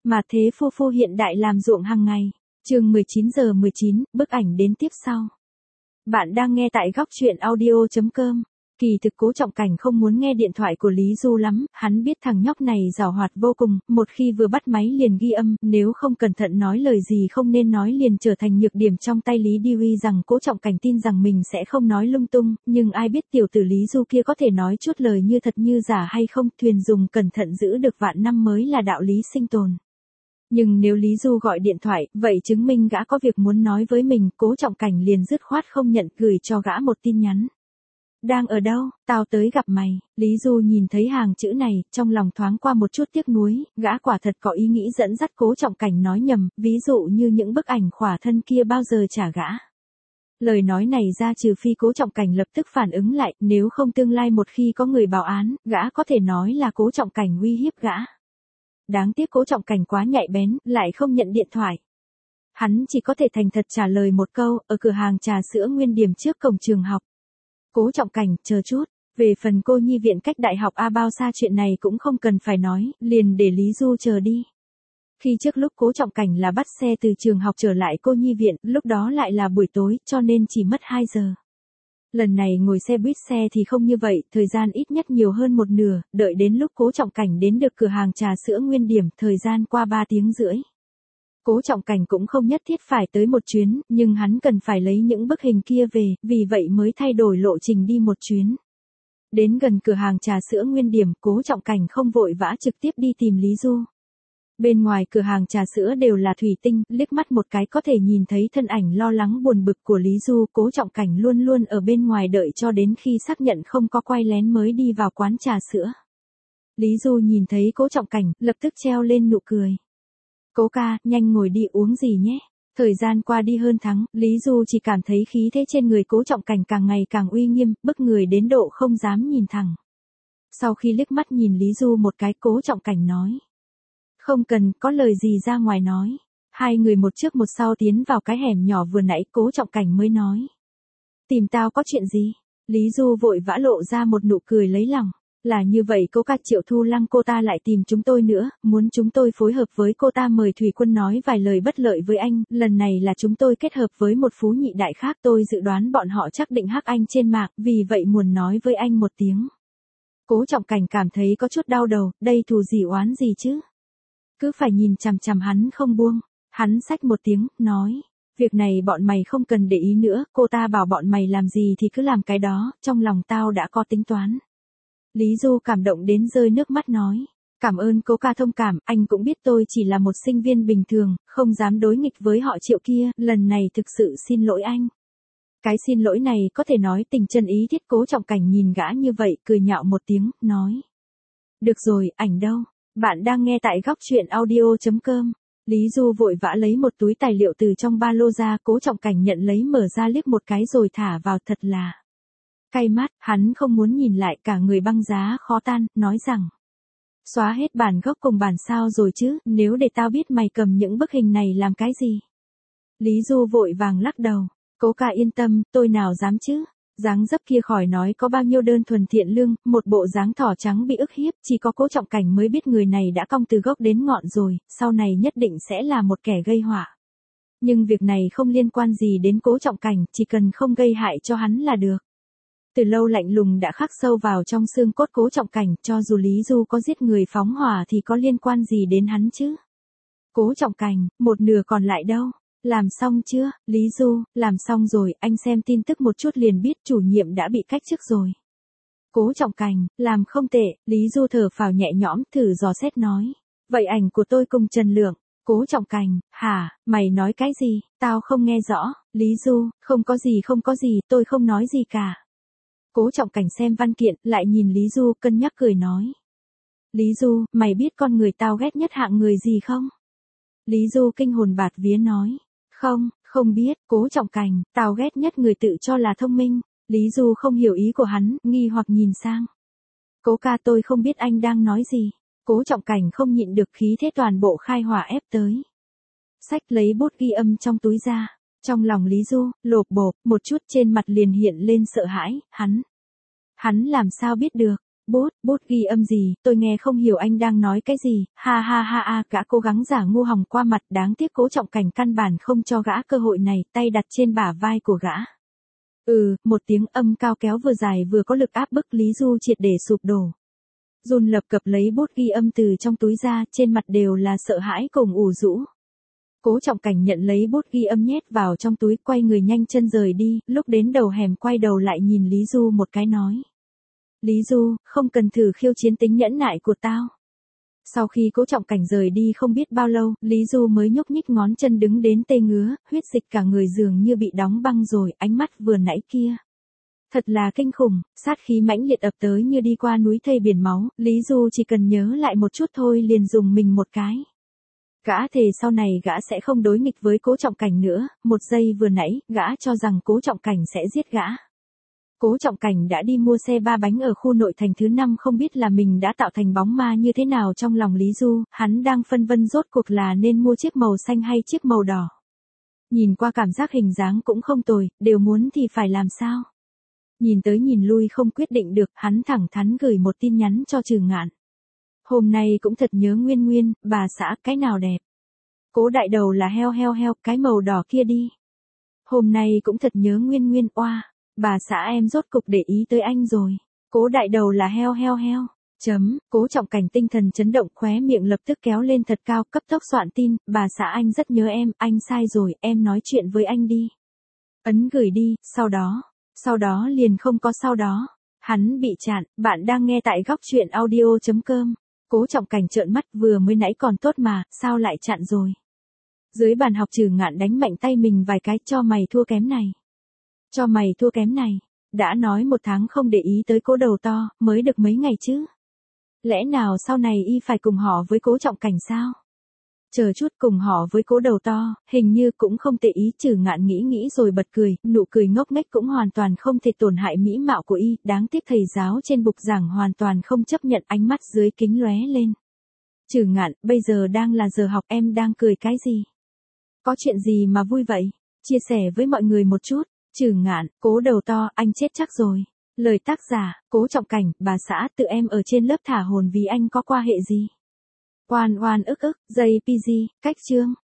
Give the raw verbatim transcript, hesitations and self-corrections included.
Mà thế phu phu hiện đại làm ruộng hàng ngày. Chương mười chín giờ mười chín, bức ảnh đến tiếp sau. Bạn đang nghe tại góc truyện audio chấm com. Kỳ thực Cố Trọng Cảnh không muốn nghe điện thoại của Lý Du lắm, hắn biết thằng nhóc này giàu hoạt vô cùng, một khi vừa bắt máy liền ghi âm, nếu không cẩn thận nói lời gì không nên nói liền trở thành nhược điểm trong tay Lý Dewey rằng Cố Trọng Cảnh tin rằng mình sẽ không nói lung tung, nhưng ai biết tiểu tử Lý Du kia có thể nói chút lời như thật như giả hay không, thuyền dùng cẩn thận giữ được vạn năm mới là đạo lý sinh tồn. Nhưng nếu Lý Du gọi điện thoại, vậy chứng minh gã có việc muốn nói với mình, Cố Trọng Cảnh liền dứt khoát không nhận, gửi cho gã một tin nhắn. Đang ở đâu, tao tới gặp mày. Lý Du nhìn thấy hàng chữ này, trong lòng thoáng qua một chút tiếc nuối, gã quả thật có ý nghĩ dẫn dắt Cố Trọng Cảnh nói nhầm, ví dụ như những bức ảnh khỏa thân kia bao giờ trả gã. Lời nói này ra trừ phi Cố Trọng Cảnh lập tức phản ứng lại, nếu không tương lai một khi có người báo án, gã có thể nói là Cố Trọng Cảnh uy hiếp gã. Đáng tiếc Cố Trọng Cảnh quá nhạy bén, lại không nhận điện thoại. Hắn chỉ có thể thành thật trả lời một câu, ở cửa hàng trà sữa Nguyên Điểm trước cổng trường học. Cố Trọng Cảnh, chờ chút, về phần cô nhi viện cách đại học A bao xa chuyện này cũng không cần phải nói, liền để Lý Du chờ đi. Khi trước lúc Cố Trọng Cảnh là bắt xe từ trường học trở lại cô nhi viện, lúc đó lại là buổi tối, cho nên chỉ mất hai giờ. Lần này ngồi xe buýt xe thì không như vậy, thời gian ít nhất nhiều hơn một nửa, đợi đến lúc Cố Trọng Cảnh đến được cửa hàng trà sữa Nguyên Điểm, thời gian qua ba tiếng rưỡi. Cố Trọng Cảnh cũng không nhất thiết phải tới một chuyến, nhưng hắn cần phải lấy những bức hình kia về, vì vậy mới thay đổi lộ trình đi một chuyến. Đến gần cửa hàng trà sữa Nguyên Điểm, Cố Trọng Cảnh không vội vã trực tiếp đi tìm Lý Du. Bên ngoài cửa hàng trà sữa đều là thủy tinh, liếc mắt một cái có thể nhìn thấy thân ảnh lo lắng buồn bực của Lý Du. Cố Trọng Cảnh luôn luôn ở bên ngoài đợi cho đến khi xác nhận không có quay lén mới đi vào quán trà sữa. Lý Du nhìn thấy Cố Trọng Cảnh, lập tức treo lên nụ cười. Cố ca, nhanh ngồi đi uống gì nhé. Thời gian qua đi hơn tháng, Lý Du chỉ cảm thấy khí thế trên người Cố Trọng Cảnh càng ngày càng uy nghiêm, bức người đến độ không dám nhìn thẳng. Sau khi liếc mắt nhìn Lý Du một cái, Cố Trọng Cảnh nói. Không cần, có lời gì ra ngoài nói. Hai người một trước một sau tiến vào cái hẻm nhỏ vừa nãy, Cố Trọng Cảnh mới nói. Tìm tao có chuyện gì? Lý Du vội vã lộ ra một nụ cười lấy lòng. Là như vậy, Cố ca, Triệu Thu Lăng cô ta lại tìm chúng tôi nữa, muốn chúng tôi phối hợp với cô ta mời Thủy Quân nói vài lời bất lợi với anh, lần này là chúng tôi kết hợp với một phú nhị đại khác, tôi dự đoán bọn họ chắc định hắc anh trên mạng, vì vậy muốn nói với anh một tiếng. Cố Trọng Cảnh cảm thấy có chút đau đầu, đây thù gì oán gì chứ? Cứ phải nhìn chằm chằm hắn không buông, hắn xách một tiếng, nói. Việc này bọn mày không cần để ý nữa, cô ta bảo bọn mày làm gì thì cứ làm cái đó, trong lòng tao đã có tính toán. Lý Du cảm động đến rơi nước mắt nói. Cảm ơn Cố ca thông cảm, anh cũng biết tôi chỉ là một sinh viên bình thường, không dám đối nghịch với họ Triệu kia, lần này thực sự xin lỗi anh. Cái xin lỗi này có thể nói tình chân ý thiết. Cố Trọng Cảnh nhìn gã như vậy, cười nhạo một tiếng, nói. Được rồi, ảnh đâu? Bạn đang nghe tại góc truyện audio chấm com. Lý Du vội vã lấy một túi tài liệu từ trong ba lô ra, Cố Trọng Cảnh nhận lấy mở ra liếc một cái rồi thả vào, thật là cay mắt, hắn không muốn nhìn lại, cả người băng giá khó tan, nói rằng. Xóa hết bản gốc cùng bản sao rồi chứ, nếu để tao biết mày cầm những bức hình này làm cái gì. Lý Du vội vàng lắc đầu. Cố ca yên tâm, tôi nào dám chứ. Dáng dấp kia khỏi nói có bao nhiêu đơn thuần thiện lương, một bộ dáng thỏ trắng bị ức hiếp, chỉ có Cố Trọng Cảnh mới biết người này đã cong từ gốc đến ngọn rồi, sau này nhất định sẽ là một kẻ gây họa. Nhưng việc này không liên quan gì đến Cố Trọng Cảnh, chỉ cần không gây hại cho hắn là được. Từ lâu lạnh lùng đã khắc sâu vào trong xương cốt Cố Trọng Cảnh, cho dù Lý Du có giết người phóng hỏa thì có liên quan gì đến hắn chứ? Cố Trọng Cảnh, một nửa còn lại đâu? Làm xong chưa? Lý Du, làm xong rồi, anh xem tin tức một chút liền biết chủ nhiệm đã bị cách chức rồi. Cố Trọng Cảnh, làm không tệ. Lý Du thở phào nhẹ nhõm, thử dò xét nói. Vậy ảnh của tôi cùng Trần Lượng. Cố Trọng Cảnh, hả, mày nói cái gì? Tao không nghe rõ. Lý Du, không có gì không có gì, tôi không nói gì cả. Cố Trọng Cảnh xem văn kiện, lại nhìn Lý Du, cân nhắc cười nói. Lý Du, mày biết con người tao ghét nhất hạng người gì không? Lý Du kinh hồn bạt vía nói. Không, không biết. Cố Trọng Cảnh, tao ghét nhất người tự cho là thông minh. Lý Du không hiểu ý của hắn, nghi hoặc nhìn sang. Cố ca, tôi không biết anh đang nói gì. Cố Trọng Cảnh không nhịn được, khí thế toàn bộ khai hỏa ép tới. Xách lấy bút ghi âm trong túi ra. Trong lòng Lý Du, lộp bộp, một chút trên mặt liền hiện lên sợ hãi, hắn. Hắn làm sao biết được, bút, bút ghi âm gì, tôi nghe không hiểu anh đang nói cái gì, ha ha ha ha, gã cố gắng giả ngu hòng qua mặt, đáng tiếc Cố Trọng Cảnh căn bản không cho gã cơ hội này, tay đặt trên bả vai của gã. Ừ, một tiếng âm cao kéo vừa dài vừa có lực áp bức Lý Du triệt để sụp đổ. Run lập cập lấy bút ghi âm từ trong túi ra, trên mặt đều là sợ hãi cùng ủ rũ. Cố Trọng Cảnh nhận lấy bút ghi âm nhét vào trong túi, quay người nhanh chân rời đi, lúc đến đầu hẻm quay đầu lại nhìn Lý Du một cái nói. Lý Du, không cần thử khiêu chiến tính nhẫn nại của tao. Sau khi Cố Trọng Cảnh rời đi không biết bao lâu, Lý Du mới nhúc nhích ngón chân đứng đến tê ngứa, huyết dịch cả người dường như bị đóng băng rồi, ánh mắt vừa nãy kia. Thật là kinh khủng, sát khí mãnh liệt ập tới như đi qua núi thây biển máu, Lý Du chỉ cần nhớ lại một chút thôi liền dùng mình một cái. Gã thề sau này gã sẽ không đối nghịch với Cố Trọng Cảnh nữa, một giây vừa nãy, gã cho rằng Cố Trọng Cảnh sẽ giết gã. Cố Trọng Cảnh đã đi mua xe ba bánh ở khu nội thành thứ năm, không biết là mình đã tạo thành bóng ma như thế nào trong lòng Lý Du, hắn đang phân vân rốt cuộc là nên mua chiếc màu xanh hay chiếc màu đỏ. Nhìn qua cảm giác hình dáng cũng không tồi, đều muốn thì phải làm sao. Nhìn tới nhìn lui không quyết định được, hắn thẳng thắn gửi một tin nhắn cho Trừ Ngạn. Hôm nay cũng thật nhớ Nguyên Nguyên, bà xã, cái nào đẹp. Cố đại đầu là heo heo heo, cái màu đỏ kia đi. Hôm nay cũng thật nhớ Nguyên Nguyên, oa, bà xã em rốt cục để ý tới anh rồi. Cố đại đầu là heo heo heo. Chấm, Cố Trọng Cảnh tinh thần chấn động, khóe miệng lập tức kéo lên thật cao, cấp tốc soạn tin, bà xã anh rất nhớ em, anh sai rồi, em nói chuyện với anh đi. Ấn gửi đi, sau đó, sau đó liền không có sau đó. Hắn bị chặn, bạn đang nghe tại góc truyện audio chấm com. Cố Trọng Cảnh trợn mắt, vừa mới nãy còn tốt mà, sao lại chặn rồi. Dưới bàn học Trừ Ngạn đánh mạnh tay mình vài cái, cho mày thua kém này. Cho mày thua kém này, đã nói một tháng không để ý tới Cố đầu to, mới được mấy ngày chứ. Lẽ nào sau này y phải cùng họ với Cố Trọng Cảnh sao? Chờ chút, cùng họ với Cố đầu to, hình như cũng không tệ ý. Trừ Ngạn nghĩ nghĩ rồi bật cười, nụ cười ngốc nghếch cũng hoàn toàn không thể tổn hại mỹ mạo của y, đáng tiếc thầy giáo trên bục giảng hoàn toàn không chấp nhận, ánh mắt dưới kính lóe lên. Trừ Ngạn, bây giờ đang là giờ học, em đang cười cái gì? Có chuyện gì mà vui vậy? Chia sẻ với mọi người một chút. Trừ Ngạn, Cố đầu to, anh chết chắc rồi. Lời tác giả, Cố Trọng Cảnh, bà xã, tự em ở trên lớp thả hồn vì anh có qua hệ gì? Oan oan ức ức, gi pê giê, cách chương.